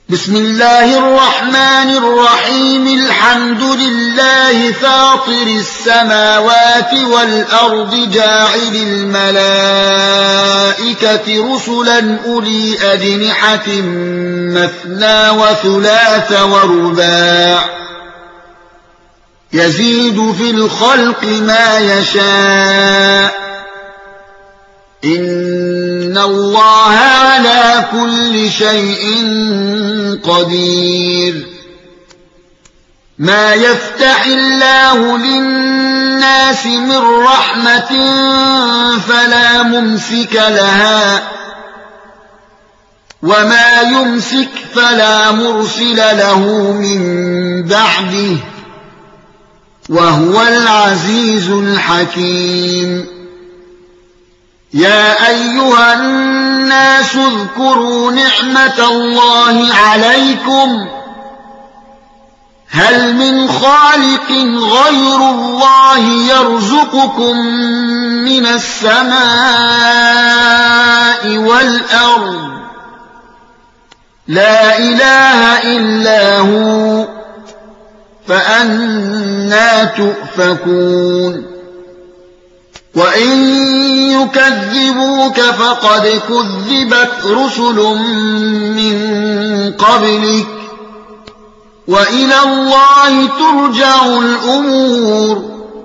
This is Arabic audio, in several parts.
بسم الله الرحمن الرحيم الحمد لله فاطر السماوات والأرض جاعل الملائكة رسلا أولي أجنحة مثنى وثلاث ورباع يزيد في الخلق ما يشاء إن الله على كل شيء قدير ما يفتح الله للناس من رحمة فلا ممسك لها وما يمسك فلا مرسل له من بعده وهو العزيز الحكيم يا أيها الناس اذكروا نعمة الله عليكم هل من خالق غير الله يرزقكم من السماء والأرض لا إله إلا هو فأنى تؤفكون وإن يكذبوك فقد كذبت رسل من قبلك وإلى الله ترجع الأمور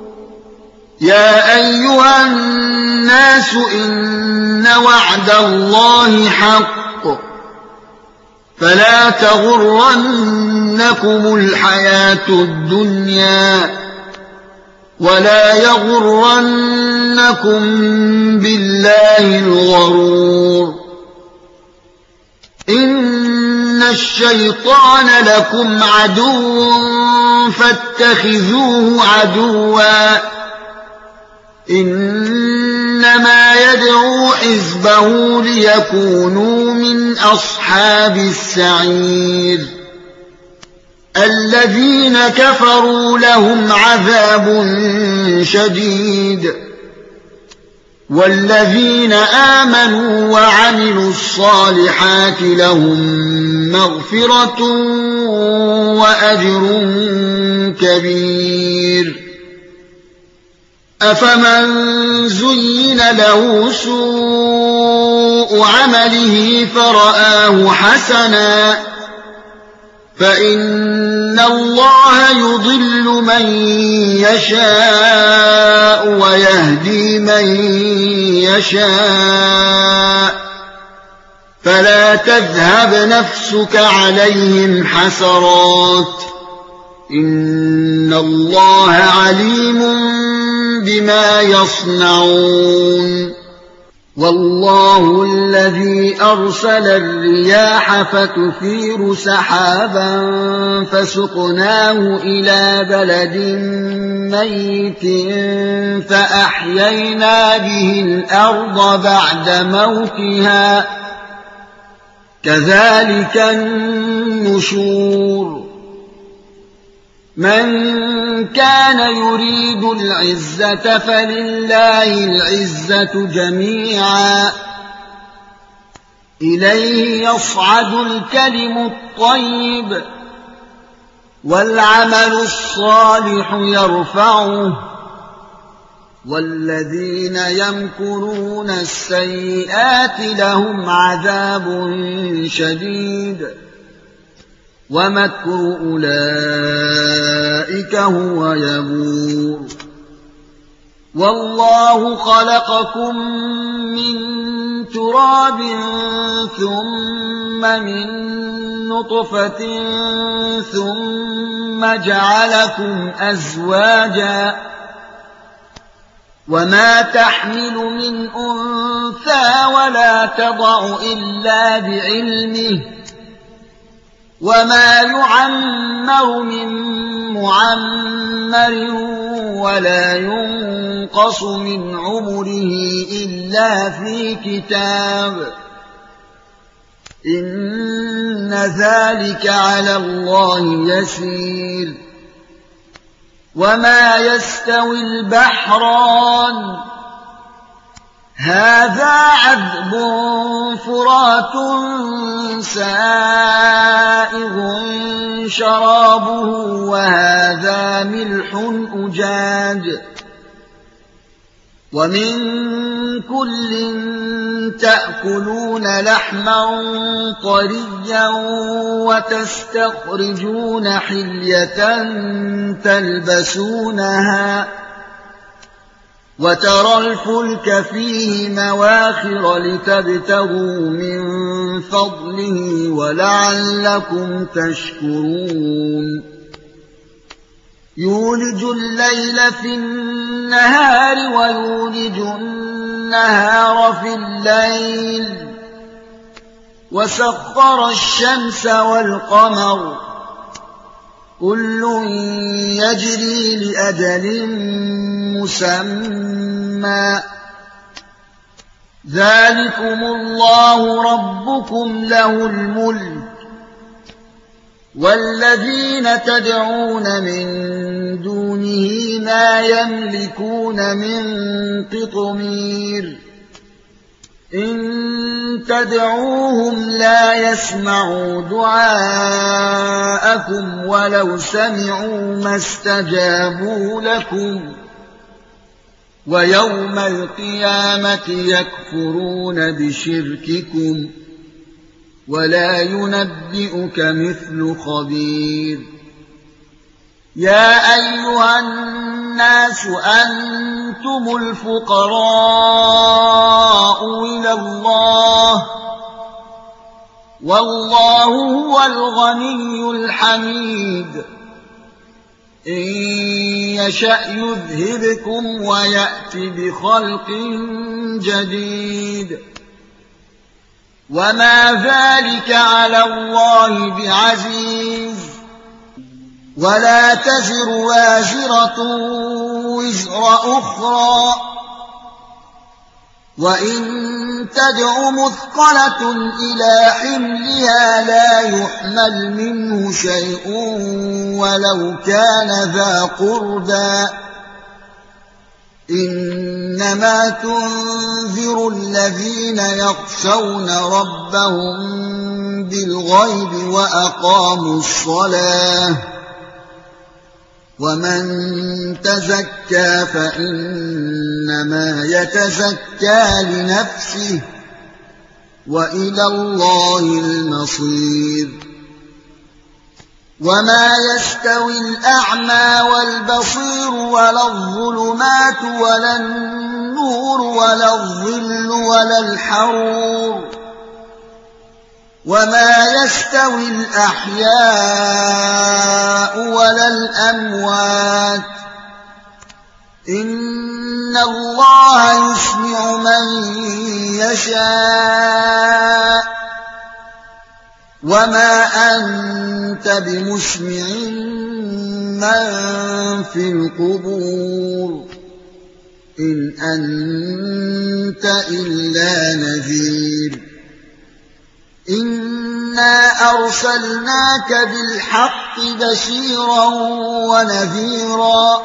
يا أيها الناس إن وعد الله حق فلا تغرنكم الحياة الدنيا ولا يغرنكم بالله الغرور إن الشيطان لكم عدو فاتخذوه عدوا إنما يدعو حزبه ليكونوا من أصحاب السعير الذين كفروا لهم عذاب شديد والذين آمنوا وعملوا الصالحات لهم مغفرة وأجر كبير أفمن زين له سوء عمله فرآه حسنا فإن الله يضل من يشاء ويهدي من يشاء فلا تذهب نفسك عليهم حسرات إن الله عليم بما يصنعون والله الذي أرسل الرياح فتثير سحابا فسقناه إلى بلد ميت فأحيينا به الأرض بعد موتها كذلك النشور من كان يريد العزة فلله العزة جميعا إليه يصعد الكلم الطيب والعمل الصالح يرفعه والذين يمكرون السيئات لهم عذاب شديد ومكر أولئك هو يبور والله خلقكم من تراب ثم من نطفة ثم جعلكم أزواجا وما تحمل من أنثى ولا تضع إلا بعلمه وما يعمر من معمر ولا ينقص من عمره إلا في كتاب إن ذلك على الله يسير وما يستوي البحران هذا عذب فرات سائغ سائغ شرابه وهذا ملح أجاج ومن كل تأكلون لحما طريا وتستخرجون حلية تلبسونها وترى الفلك فيه مواخر لتبتغوا من فضله ولعلكم تشكرون يولج الليل في النهار ويولج النهار في الليل وسخر الشمس والقمر كل يجري لأجل مسمى ذلكم الله ربكم له الملك والذين تدعون من دونه ما يملكون من قطمير إن تدعوهم لا يسمعوا دعاءكم ولو سمعوا ما استجابوا لكم ويوم القيامة يكفرون بشرككم ولا ينبئك مثل خبير يا أيها الناس أنتم الفقراء إلى الله والله هو الغني الحميد إن يشأ يذهبكم ويأت بخلق جديد وما ذلك على الله بعزيز ولا تزر وازرة وزر أخرى وإن تدع مثقلة إلى حملها لا يحمل منه شيء ولو كان ذا قربى إنما تنذر الذين يخشون ربهم بالغيب وأقاموا الصلاة ومن تزكى فإنما يتزكى لنفسه وإلى الله المصير وما يستوي الأعمى والبصير ولا الظلمات ولا النور ولا الظل ولا الحرور وما يستوي الأحياء ولا الأموات إن الله يسمع من يشاء وما أنت بمسمع من في القبور إن أنت إلا نذير إنا أرسلناك بالحق بشيرا ونذيرا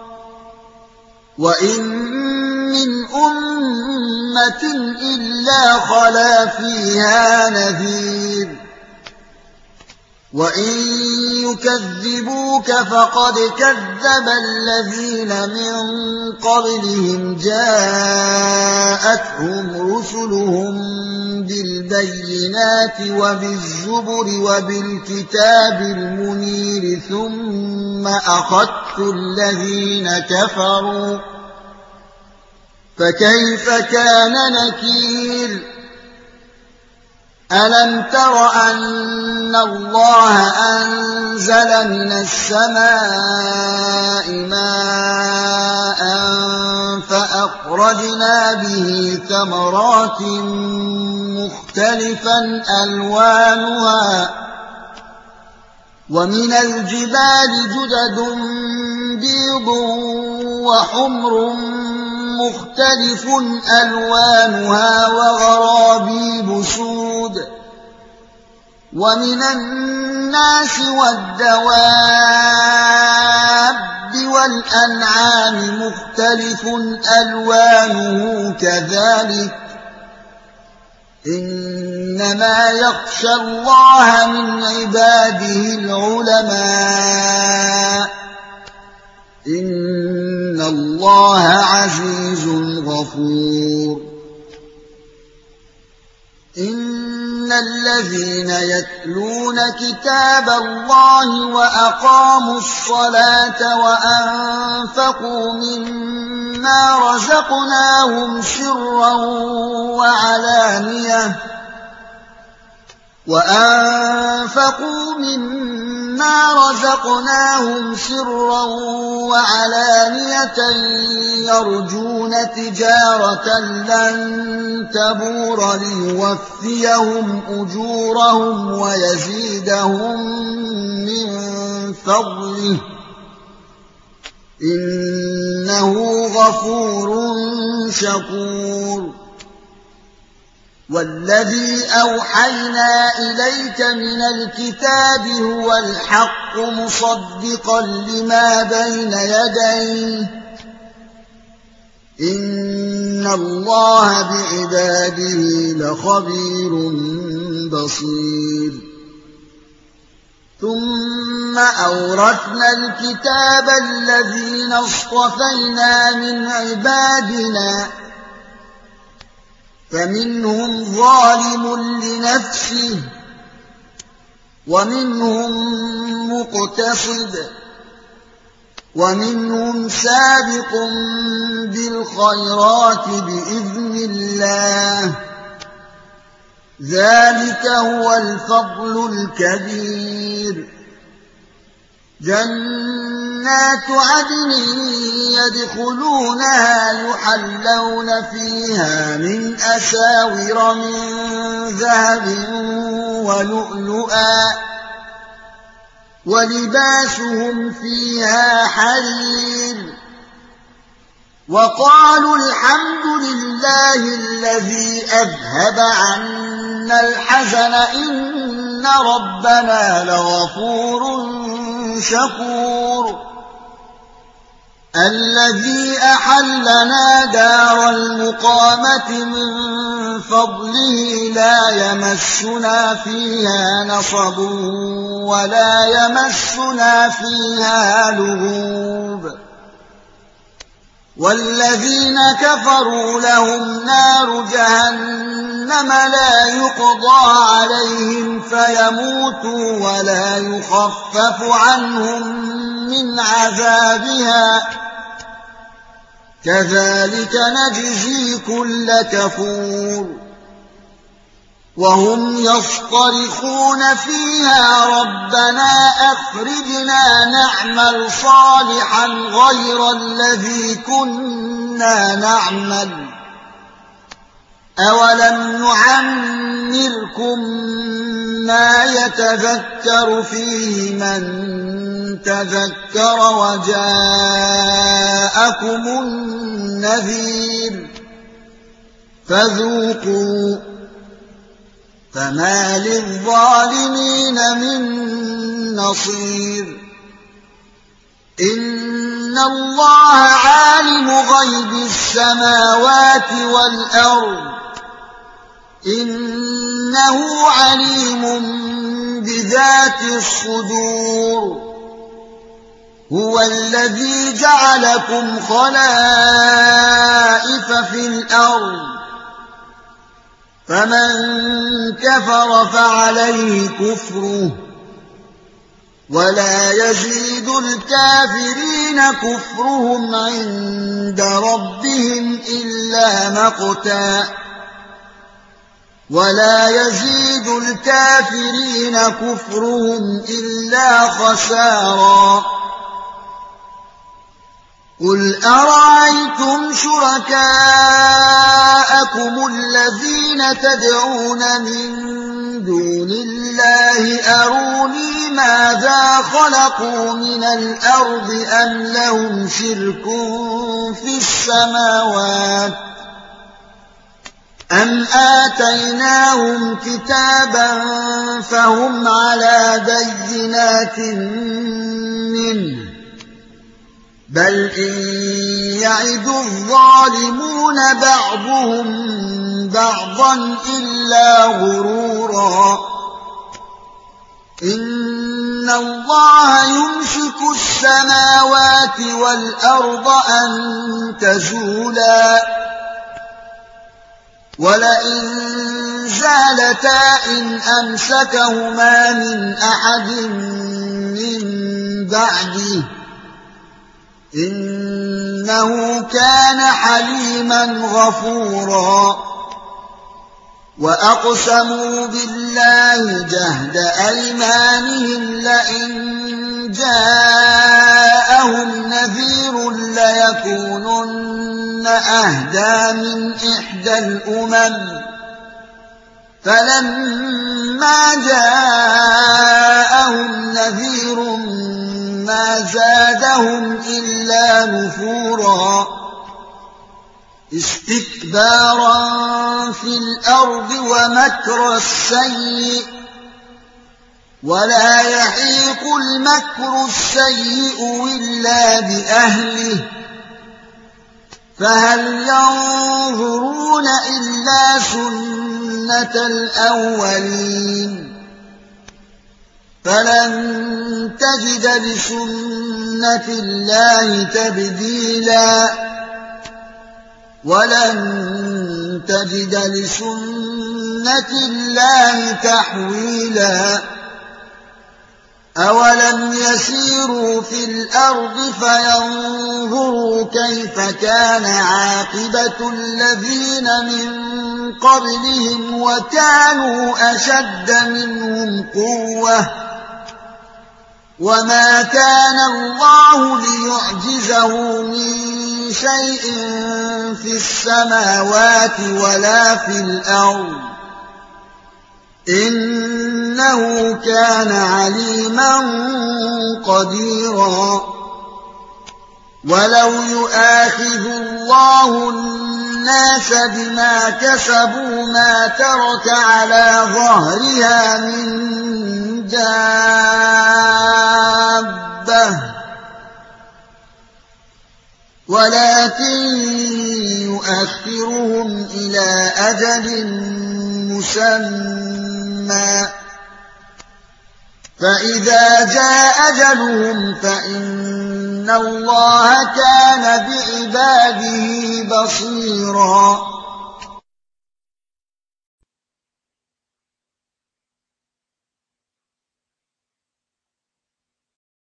وإن من أمة إلا خلا فيها نذير وإن يكذبوك فقد كذب الذين من قبلهم جاءتهم رسلهم بالبينات وبالزبر وبالكتاب المنير ثم أخذت الذين كفروا فكيف كان نكير ألم تر أن الله أنزل من السماء ماء فأخرجنا به ثمرات مختلفا ألوانها ومن الجبال جدد بيض وحمر مختلف ألوانها وغرابيب سود ومن الناس والدواب والأنعام مختلف ألوانه كذلك إنما يخشى الله من عباده العلماء إن الله عزيز غفور إن الذين يتلون كتاب الله وأقاموا الصلاة وأنفقوا مما رزقناهم سرا وعلانية يرجون تجارة لن تبور ليوفيهم أجورهم ويزيدهم من فضله إنه غفور شكور والذي أوحينا إليك من الكتاب هو الحق مصدقا لما بين يديه إن الله بعباده لخبير بصير ثم أورثنا الكتاب الذين اصطفينا من عبادنا فمنهم ظالم لنفسه ومنهم مقتصد ومنهم سابق بالخيرات بإذن الله ذلك هو الفضل الكبير جنات عدن يدخلونها يحلون فيها من أساور من ذهب ولؤلؤا ولباسهم فيها حرير وقالوا الحمد لله الذي أذهب عنا الحزن إن ربنا لغفور شكور الذي أحلنا دار المقامة من فضله لا يمسنا فيها نصب ولا يمسنا فيها لغوب والذين كفروا لهم نار جهنم لا يقضى عليهم فيموتوا ولا يخفف عنهم من عذابها كذلك نجزي كل كفور وهم يصطرخون فيها ربنا أخرجنا نعمل صالحا غير الذي كنا نعمل أولم نعمركم ما يتذكر فيه من تذكر وجاءكم النذير فذوقوا فما للظالمين من نصير إن الله عالم غيب السماوات والأرض إنه عليم بذات الصدور هو الذي جعلكم خلائف في الأرض فمن كفر فعليه كفره ولا يزيد الكافرين كفرهم عند ربهم إلا مقتا ولا يزيد الكافرين كفرهم إلا خسارا قل أرأيتم شركاءكم الذين تدعون من دون الله أروني ماذا خلقوا من الأرض أم لهم شرك في السماوات أم آتيناهم كتابا فهم على بينات منه بل إن يعد الظالمون بعضهم بعضا إلا غرورا إن الله يمسك السماوات والأرض أن تزولا ولئن زالتا إن أمسكهما من أحد من بعده إنه كان حليما غفورا وأقسموا بالله جهد أيمانهم لئن جاءهم نذير ليكونن أهدى من إحدى الأمم فلما جاءهم نذير ما زادهم إلا نفورا استكبارا في الأرض ومكر السيء ولا يحيق المكر السيء إلا بأهله فهل ينظرون إلا سنة الأولين فلن تجد لسنة الله تبديلا ولن تجد لسنة الله تحويلا أولم يسيروا في الأرض فينظروا كيف كان عاقبة الذين من قبلهم وكانوا أشد منهم قوة وما كان الله ليعجزه من شيء في السماوات ولا في الأرض إنه كان عليما قديرا ولو يؤاخذ الله الناس بما كسبوا ما ترك على ظهرها من دابة ولكن يؤخرهم إلى أجل مسمى فإذا جاء أجلهم فإن الله كان بعباده بصيرا